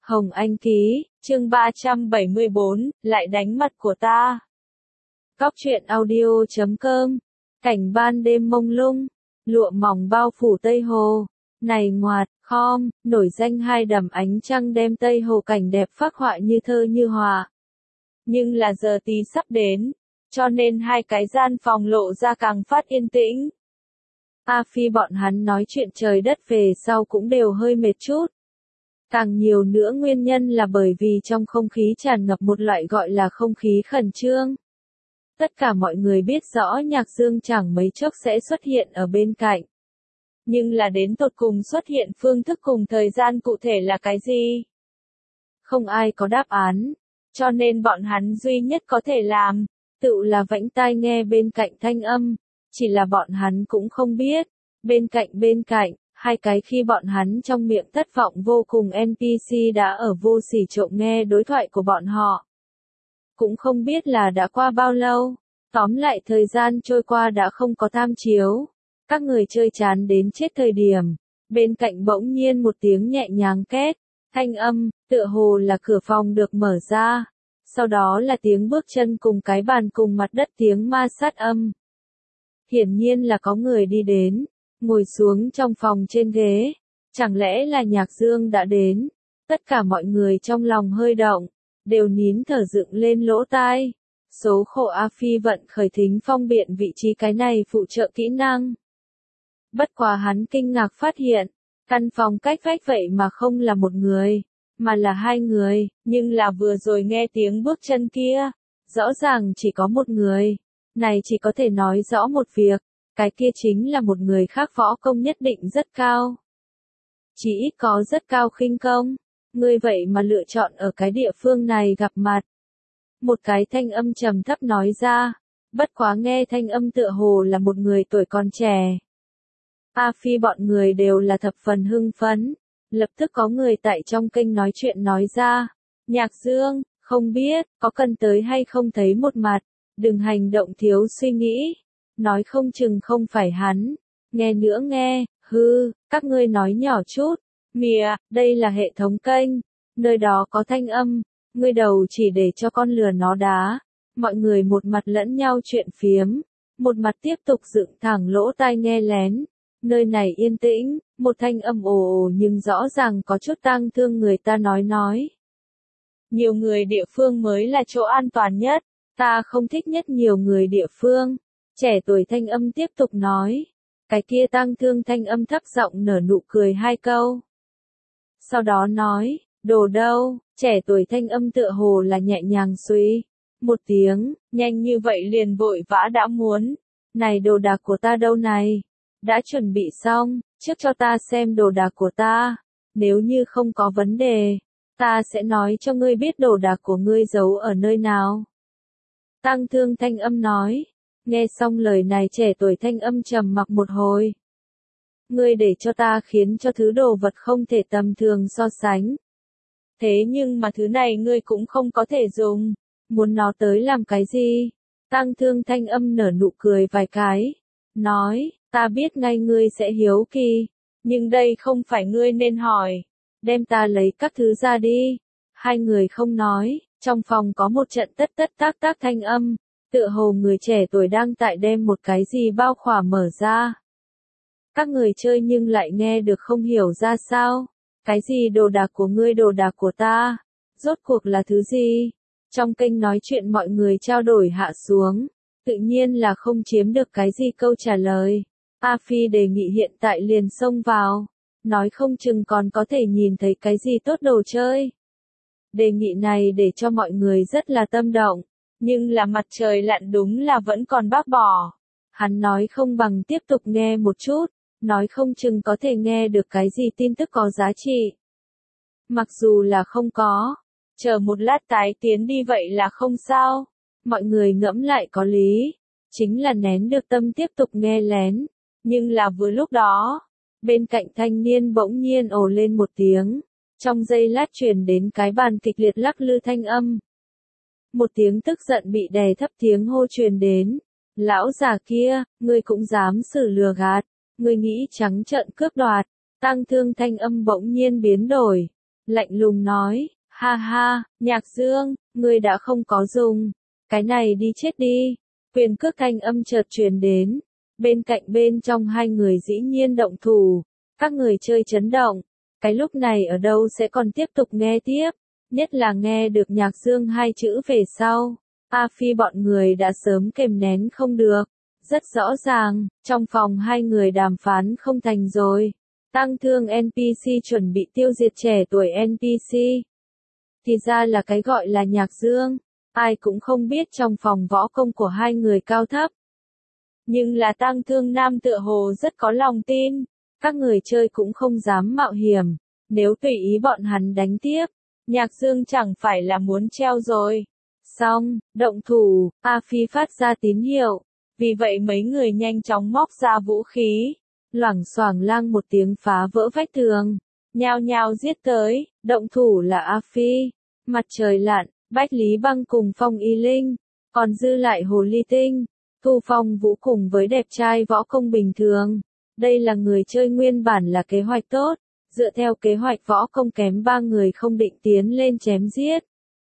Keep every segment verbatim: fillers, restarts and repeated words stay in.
Hồng Anh ký, chương ba trăm bảy mươi bốn, lại đánh mặt của ta. Cóc truyện audio chấm com, cảnh ban đêm mông lung, lụa mỏng bao phủ Tây Hồ. Này ngoạt, khom, nổi danh hai đầm ánh trăng đem Tây Hồ cảnh đẹp phác họa như thơ như họa. Nhưng là giờ tí sắp đến, cho nên hai cái gian phòng lộ ra càng phát yên tĩnh. A Phi bọn hắn nói chuyện trời đất về sau cũng đều hơi mệt chút. Càng nhiều nữa nguyên nhân là bởi vì trong không khí tràn ngập một loại gọi là không khí khẩn trương. Tất cả mọi người biết rõ Nhạc Dương chẳng mấy chốc sẽ xuất hiện ở bên cạnh. Nhưng là đến tột cùng xuất hiện phương thức cùng thời gian cụ thể là cái gì? Không ai có đáp án, cho nên bọn hắn duy nhất có thể làm, tự là vẫy tai nghe bên cạnh thanh âm, chỉ là bọn hắn cũng không biết, bên cạnh bên cạnh, hai cái khi bọn hắn trong miệng thất vọng vô cùng en pê xê đã ở vô sỉ trộm nghe đối thoại của bọn họ. Cũng không biết là đã qua bao lâu, tóm lại thời gian trôi qua đã không có tham chiếu. Các người chơi chán đến chết thời điểm, bên cạnh bỗng nhiên một tiếng nhẹ nhàng két, thanh âm, tựa hồ là cửa phòng được mở ra, sau đó là tiếng bước chân cùng cái bàn cùng mặt đất tiếng ma sát âm. Hiển nhiên là có người đi đến, ngồi xuống trong phòng trên ghế, chẳng lẽ là Nhạc Dương đã đến, tất cả mọi người trong lòng hơi động, đều nín thở dựng lên lỗ tai, số khổ A Phi vận khởi thính phong biện vị trí cái này phụ trợ kỹ năng. Bất quá hắn kinh ngạc phát hiện, căn phòng cách vách vậy mà không là một người, mà là hai người, nhưng là vừa rồi nghe tiếng bước chân kia, rõ ràng chỉ có một người, này chỉ có thể nói rõ một việc, cái kia chính là một người khác võ công nhất định rất cao. Chỉ ít có rất cao khinh công, người vậy mà lựa chọn ở cái địa phương này gặp mặt. Một cái thanh âm trầm thấp nói ra, bất quá nghe thanh âm tựa hồ là một người tuổi còn trẻ. A Phi bọn người đều là thập phần hưng phấn, lập tức có người tại trong kênh nói chuyện nói ra, Nhạc Dương, không biết, có cần tới hay không thấy một mặt, đừng hành động thiếu suy nghĩ, nói không chừng không phải hắn, nghe nữa nghe, hư, các ngươi nói nhỏ chút, mìa, đây là hệ thống kênh, nơi đó có thanh âm, ngươi đầu chỉ để cho con lừa nó đá, mọi người một mặt lẫn nhau chuyện phiếm, một mặt tiếp tục dựng thẳng lỗ tai nghe lén. Nơi này yên tĩnh, một thanh âm ồ ồ nhưng rõ ràng có chút tang thương người ta nói nói. Nhiều người địa phương mới là chỗ an toàn nhất, ta không thích nhất nhiều người địa phương. Trẻ tuổi thanh âm tiếp tục nói. Cái kia tang thương thanh âm thấp giọng nở nụ cười hai câu. Sau đó nói, đồ đâu, trẻ tuổi thanh âm tựa hồ là nhẹ nhàng suy. Một tiếng, nhanh như vậy liền vội vã đã muốn. Này đồ đạc của ta đâu này? Đã chuẩn bị xong, trước cho ta xem đồ đạc của ta, nếu như không có vấn đề, ta sẽ nói cho ngươi biết đồ đạc của ngươi giấu ở nơi nào. Tăng thương thanh âm nói, nghe xong lời này trẻ tuổi thanh âm trầm mặc một hồi. Ngươi để cho ta khiến cho thứ đồ vật không thể tầm thường so sánh. Thế nhưng mà thứ này ngươi cũng không có thể dùng, muốn nó tới làm cái gì? Tăng thương thanh âm nở nụ cười vài cái, nói, ta biết ngay ngươi sẽ hiếu kỳ, nhưng đây không phải ngươi nên hỏi, đem ta lấy các thứ ra đi. Hai người không nói, trong phòng có một trận tất tất tác tác thanh âm, tựa hồ người trẻ tuổi đang tại đem một cái gì bao khỏa mở ra. Các người chơi nhưng lại nghe được không hiểu ra sao, cái gì đồ đạc của ngươi đồ đạc của ta, rốt cuộc là thứ gì? Trong kênh nói chuyện mọi người trao đổi hạ xuống, tự nhiên là không chiếm được cái gì câu trả lời. A Phi đề nghị hiện tại liền xông vào, nói không chừng còn có thể nhìn thấy cái gì tốt đồ chơi. Đề nghị này để cho mọi người rất là tâm động, nhưng là mặt trời lặn đúng là vẫn còn bác bỏ. Hắn nói không bằng tiếp tục nghe một chút, nói không chừng có thể nghe được cái gì tin tức có giá trị. Mặc dù là không có, chờ một lát tái tiến đi vậy là không sao, mọi người ngẫm lại có lý, chính là nén được tâm tiếp tục nghe lén. Nhưng là vừa lúc đó, bên cạnh thanh niên bỗng nhiên ồ lên một tiếng, trong giây lát truyền đến cái bàn kịch liệt lắc lư thanh âm. Một tiếng tức giận bị đè thấp tiếng hô truyền đến, lão già kia, ngươi cũng dám xử lừa gạt, ngươi nghĩ trắng trợn cướp đoạt, tăng thương thanh âm bỗng nhiên biến đổi, lạnh lùng nói, ha ha, Nhạc Dương, ngươi đã không có dùng. Cái này đi chết đi. Quyền cước thanh âm chợt truyền đến. Bên cạnh bên trong hai người dĩ nhiên động thủ. Các người chơi chấn động. Cái lúc này ở đâu sẽ còn tiếp tục nghe tiếp. Nhất là nghe được Nhạc Dương hai chữ về sau. A Phi bọn người đã sớm kềm nén không được. Rất rõ ràng, trong phòng hai người đàm phán không thành rồi. Tăng thương en pê xê chuẩn bị tiêu diệt trẻ tuổi en pê xê. Thì ra là cái gọi là Nhạc Dương. Ai cũng không biết trong phòng võ công của hai người cao thấp. Nhưng là Tăng Thương Nam tựa hồ rất có lòng tin. Các người chơi cũng không dám mạo hiểm. Nếu tùy ý bọn hắn đánh tiếp, Nhạc Dương chẳng phải là muốn treo rồi. Xong, động thủ, A Phi phát ra tín hiệu. Vì vậy mấy người nhanh chóng móc ra vũ khí. Loảng xoảng lang một tiếng phá vỡ vách tường. Nhao nhao giết tới, động thủ là A Phi. Mặt trời lặn, Bách Lý Băng cùng Phong Y Linh. Còn dư lại Hồ Ly Tinh. Thu Phong Vũ cùng với đẹp trai võ công bình thường. Đây là người chơi nguyên bản là kế hoạch tốt. Dựa theo kế hoạch võ công kém ba người không định tiến lên chém giết.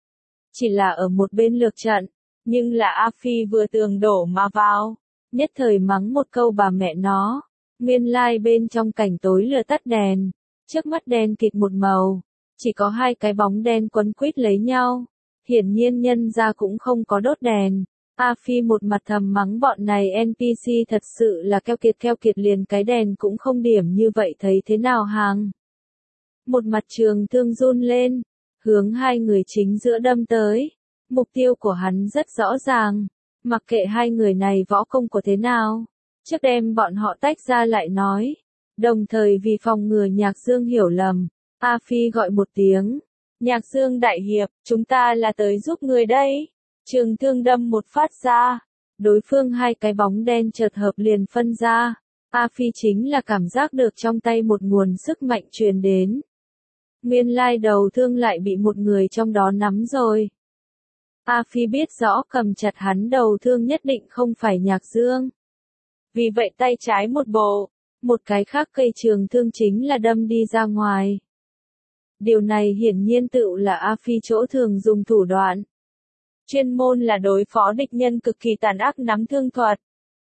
Chỉ là ở một bên lược trận. Nhưng là A Phi vừa tường đổ mà vào. Nhất thời mắng một câu bà mẹ nó. Nguyên lai bên trong cảnh tối lửa tắt đèn. Trước mắt đen kịt một màu. Chỉ có hai cái bóng đen quấn quýt lấy nhau. Hiển nhiên nhân ra cũng không có đốt đèn. A Phi một mặt thầm mắng bọn này en pê xê thật sự là keo kiệt keo kiệt liền cái đèn cũng không điểm như vậy thấy thế nào hàng. Một mặt trường thương run lên. Hướng hai người chính giữa đâm tới. Mục tiêu của hắn rất rõ ràng. Mặc kệ hai người này võ công của thế nào. Trước đem bọn họ tách ra lại nói. Đồng thời vì phòng ngừa Nhạc Dương hiểu lầm. A Phi gọi một tiếng. Nhạc Dương đại hiệp, chúng ta là tới giúp người đây. Trường thương đâm một phát ra. Đối phương hai cái bóng đen chợt hợp liền phân ra. A Phi chính là cảm giác được trong tay một nguồn sức mạnh truyền đến. Nguyên lai đầu thương lại bị một người trong đó nắm rồi. A Phi biết rõ cầm chặt hắn đầu thương nhất định không phải Nhạc Dương. Vì vậy tay trái một bộ, một cái khác cây trường thương chính là đâm đi ra ngoài. Điều này hiển nhiên tựu là A Phi chỗ thường dùng thủ đoạn. Chuyên môn là đối phó địch nhân cực kỳ tàn ác nắm thương thuật.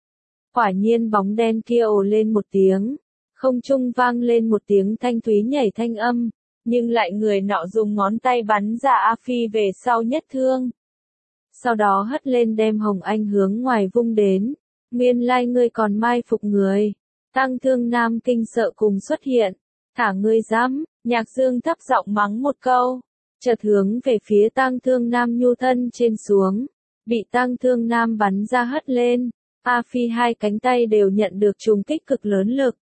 Quả nhiên bóng đen kia ồ lên một tiếng. Không trung vang lên một tiếng thanh thúy nhảy thanh âm. Nhưng lại người nọ dùng ngón tay bắn ra A Phi về sau nhất thương. Sau đó hất lên đem Hồng Anh hướng ngoài vung đến. Nguyên lai ngươi còn mai phục người. Tăng Thương Nam kinh sợ cùng xuất hiện. Thả ngươi dám, Nhạc Dương thấp giọng mắng một câu. Chợt hướng về phía Tăng Thương Nam nhu thân trên xuống. Bị Tăng Thương Nam bắn ra hất lên. A Phi hai cánh tay đều nhận được trùng kích cực lớn lực.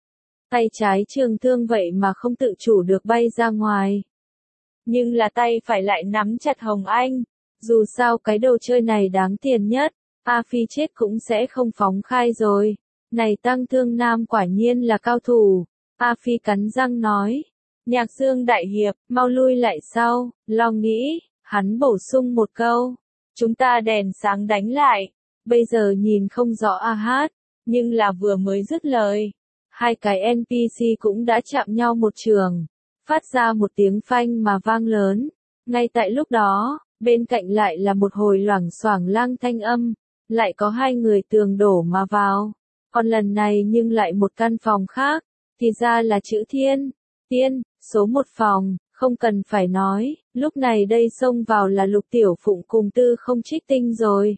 Tay trái trường thương vậy mà không tự chủ được bay ra ngoài. Nhưng là tay phải lại nắm chặt Hồng Anh. Dù sao cái đồ chơi này đáng tiền nhất. A Phi chết cũng sẽ không phóng khai rồi. Này Tăng Thương Nam quả nhiên là cao thủ. A Phi cắn răng nói. Nhạc Dương đại hiệp, mau lui lại sau. Lo nghĩ, hắn bổ sung một câu. Chúng ta đèn sáng đánh lại. Bây giờ nhìn không rõ A Hát. Nhưng là vừa mới dứt lời. Hai cái en pê xê cũng đã chạm nhau một trường. Phát ra một tiếng phanh mà vang lớn. Ngay tại lúc đó, bên cạnh lại là một hồi loảng xoảng lang thanh âm. Lại có hai người tường đổ mà vào. Còn lần này nhưng lại một căn phòng khác. Thì ra là chữ Thiên. Tiên, số một phòng, không cần phải nói. Lúc này đây xông vào là Lục Tiểu Phụng cùng Tư Không Trích Tinh rồi.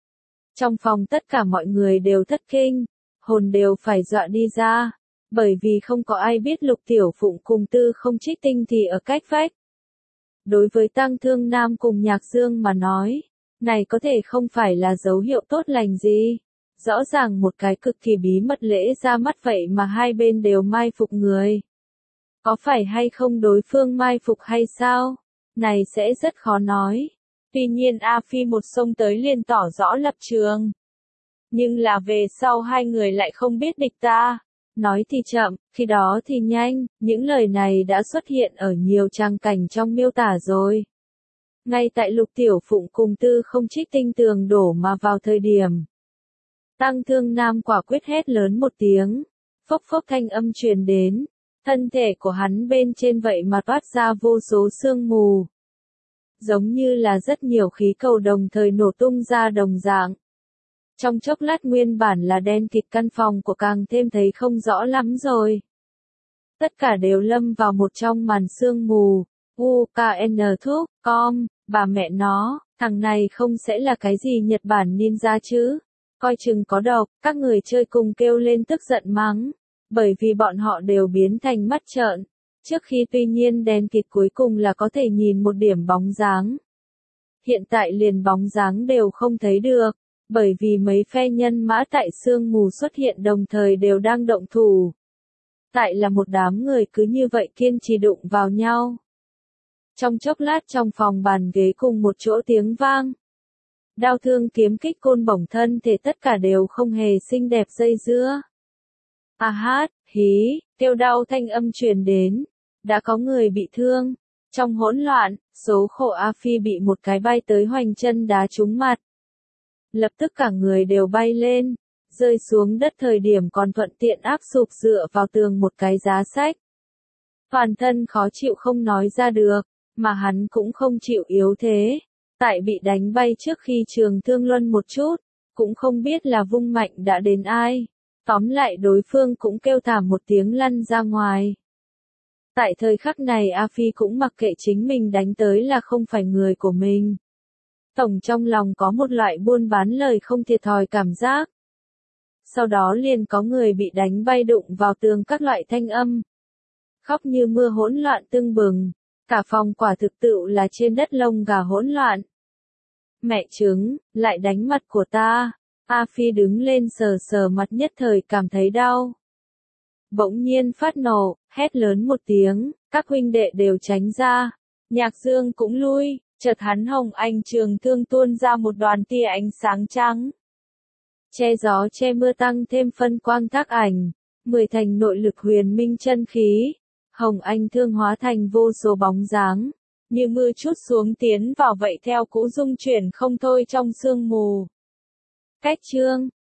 Trong phòng tất cả mọi người đều thất kinh. Hồn đều phải dọa đi ra. Bởi vì không có ai biết Lục Tiểu Phụng cùng Tư Không Trích Tinh thì ở cách vách. Đối với Tăng Thương Nam cùng Nhạc Dương mà nói. Này có thể không phải là dấu hiệu tốt lành gì. Rõ ràng một cái cực kỳ bí mật lễ ra mắt vậy mà hai bên đều mai phục người. Có phải hay không đối phương mai phục hay sao? Này sẽ rất khó nói. Tuy nhiên A Phi một xông tới liền tỏ rõ lập trường. Nhưng là về sau hai người lại không biết địch ta. Nói thì chậm, khi đó thì nhanh, những lời này đã xuất hiện ở nhiều trang cảnh trong miêu tả rồi. Ngay tại Lục Tiểu Phụng cùng Tư Không Trích Tinh tường đổ mà vào thời điểm. Tăng Thương Nam quả quyết hét lớn một tiếng. Phốc phốc thanh âm truyền đến. Thân thể của hắn bên trên vậy mà toát ra vô số sương mù. Giống như là rất nhiều khí cầu đồng thời nổ tung ra đồng dạng. Trong chốc lát nguyên bản là đen kịt căn phòng của càng thêm thấy không rõ lắm rồi. Tất cả đều lâm vào một trong màn sương mù. U K N thuốc, com, bà mẹ nó, thằng này không sẽ là cái gì Nhật Bản ninja chứ? Coi chừng có độc, các người chơi cùng kêu lên tức giận mắng. Bởi vì bọn họ đều biến thành mắt trợn. Trước khi tuy nhiên đen kịt cuối cùng là có thể nhìn một điểm bóng dáng. Hiện tại liền bóng dáng đều không thấy được. Bởi vì mấy phe nhân mã tại sương mù xuất hiện đồng thời đều đang động thủ. Tại là một đám người cứ như vậy kiên trì đụng vào nhau. Trong chốc lát trong phòng bàn ghế cùng một chỗ tiếng vang. Đao thương kiếm kích côn bổng thân thể tất cả đều không hề xinh đẹp dây dưa. À hát, hí, kêu đau thanh âm truyền đến. Đã có người bị thương. Trong hỗn loạn, số khổ A Phi bị một cái bay tới hoành chân đá trúng mặt. Lập tức cả người đều bay lên. Rơi xuống đất thời điểm còn thuận tiện áp sụp dựa vào tường một cái giá sách. Toàn thân khó chịu không nói ra được, mà hắn cũng không chịu yếu thế. Tại bị đánh bay trước khi trường thương luân một chút, cũng không biết là vung mạnh đã đến ai. Tóm lại đối phương cũng kêu thảm một tiếng lăn ra ngoài. Tại thời khắc này A Phi cũng mặc kệ chính mình đánh tới là không phải người của mình. Tổng trong lòng có một loại buôn bán lời không thiệt thòi cảm giác. Sau đó liền có người bị đánh bay đụng vào tường các loại thanh âm. Khóc như mưa hỗn loạn tưng bừng. Cả phòng quả thực tựu là trên đất lông gà hỗn loạn. Mẹ trứng, lại đánh mặt của ta. A Phi đứng lên sờ sờ mặt nhất thời cảm thấy đau. Bỗng nhiên phát nổ, hét lớn một tiếng, các huynh đệ đều tránh ra. Nhạc Dương cũng lui, chợt hắn hồng anh trường thương tuôn ra một đoàn tia ánh sáng trắng. Che gió che mưa tăng thêm phân quang thác ảnh, mười thành nội lực huyền minh chân khí. Hồng anh thương hóa thành vô số bóng dáng, như mưa chút xuống tiến vào vậy theo cũ dung chuyển không thôi trong sương mù. Cách chương